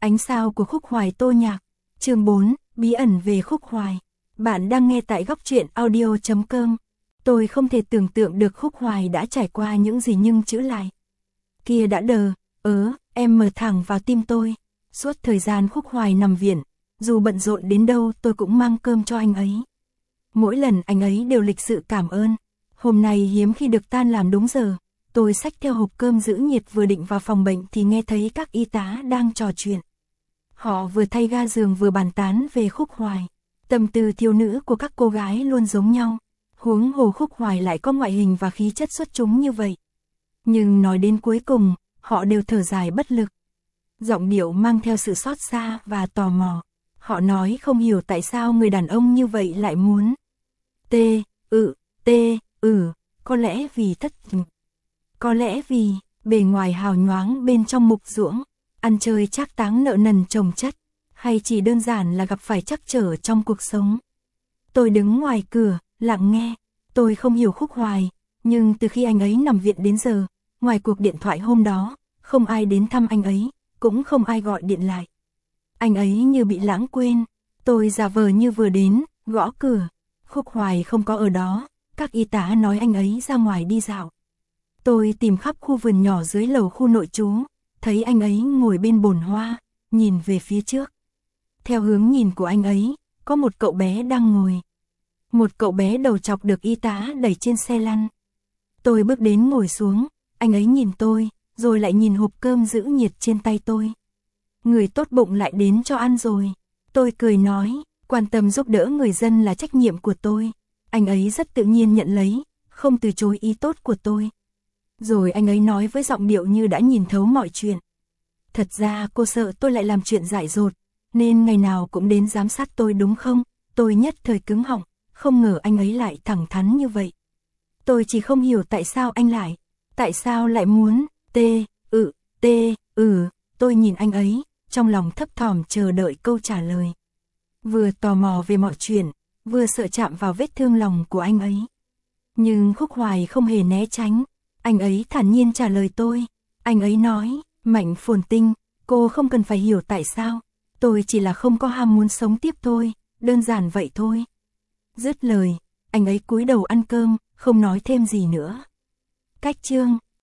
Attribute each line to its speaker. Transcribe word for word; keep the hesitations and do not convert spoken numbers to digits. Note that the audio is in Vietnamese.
Speaker 1: Ánh sao của Khúc Hoài Tô Nhạc. Chương bốn, bí ẩn về Khúc Hoài. Bạn đang nghe tại góc truyện audio chấm com. Tôi không thể tưởng tượng được Khúc Hoài đã trải qua những gì nhưng chữ lại. Kia đã đờ, ớ, em mở thẳng vào tim tôi. Suốt thời gian Khúc Hoài nằm viện, dù bận rộn đến đâu tôi cũng mang cơm cho anh ấy. Mỗi lần anh ấy đều lịch sự cảm ơn. Hôm nay hiếm khi được tan làm đúng giờ, tôi xách theo hộp cơm giữ nhiệt vừa định vào phòng bệnh thì nghe thấy các y tá đang trò chuyện. Họ vừa thay ga giường vừa bàn tán về Khúc Hoài. Tâm tư thiếu nữ của các cô gái luôn giống nhau, huống hồ Khúc Hoài lại có ngoại hình và khí chất xuất chúng như vậy. Nhưng nói đến cuối cùng, họ đều thở dài bất lực. Giọng điệu mang theo sự xót xa và tò mò. Họ nói không hiểu tại sao người đàn ông như vậy lại muốn. T, ừ, T, ừ, có lẽ vì thất tình. Có lẽ vì, bề ngoài hào nhoáng bên trong mục ruỗng, ăn chơi trác táng nợ nần chồng chất, hay chỉ đơn giản là gặp phải trắc trở trong cuộc sống. Tôi đứng ngoài cửa, lặng nghe, tôi không hiểu Khúc Hoài, nhưng từ khi anh ấy nằm viện đến giờ, ngoài cuộc điện thoại hôm đó, không ai đến thăm anh ấy, cũng không ai gọi điện lại. Anh ấy như bị lãng quên, tôi giả vờ như vừa đến, gõ cửa, Khúc Hoài không có ở đó, các y tá nói anh ấy ra ngoài đi dạo. Tôi tìm khắp khu vườn nhỏ dưới lầu khu nội trú, thấy anh ấy ngồi bên bồn hoa, nhìn về phía trước. Theo hướng nhìn của anh ấy, có một cậu bé đang ngồi. Một cậu bé đầu trọc được y tá đẩy trên xe lăn. Tôi bước đến ngồi xuống, anh ấy nhìn tôi, rồi lại nhìn hộp cơm giữ nhiệt trên tay tôi. Người tốt bụng lại đến cho ăn rồi. Tôi cười nói, quan tâm giúp đỡ người dân là trách nhiệm của tôi. Anh ấy rất tự nhiên nhận lấy, không từ chối ý tốt của tôi. Rồi anh ấy nói với giọng điệu như đã nhìn thấu mọi chuyện. Thật ra cô sợ tôi lại làm chuyện dại dột, nên ngày nào cũng đến giám sát tôi đúng không? Tôi nhất thời cứng họng, không ngờ anh ấy lại thẳng thắn như vậy. Tôi chỉ không hiểu tại sao anh lại, tại sao lại muốn, t, ừ, t, ừ, tôi nhìn anh ấy, trong lòng thấp thỏm chờ đợi câu trả lời. Vừa tò mò về mọi chuyện, vừa sợ chạm vào vết thương lòng của anh ấy. Nhưng Khúc Hoài không hề né tránh, anh ấy thản nhiên trả lời tôi. Anh ấy nói, Mạnh Phồn Tinh, cô không cần phải hiểu tại sao, tôi chỉ là không có ham muốn sống tiếp thôi, đơn giản vậy thôi. Dứt lời, anh ấy cúi đầu ăn cơm, không nói thêm gì nữa. Cách chương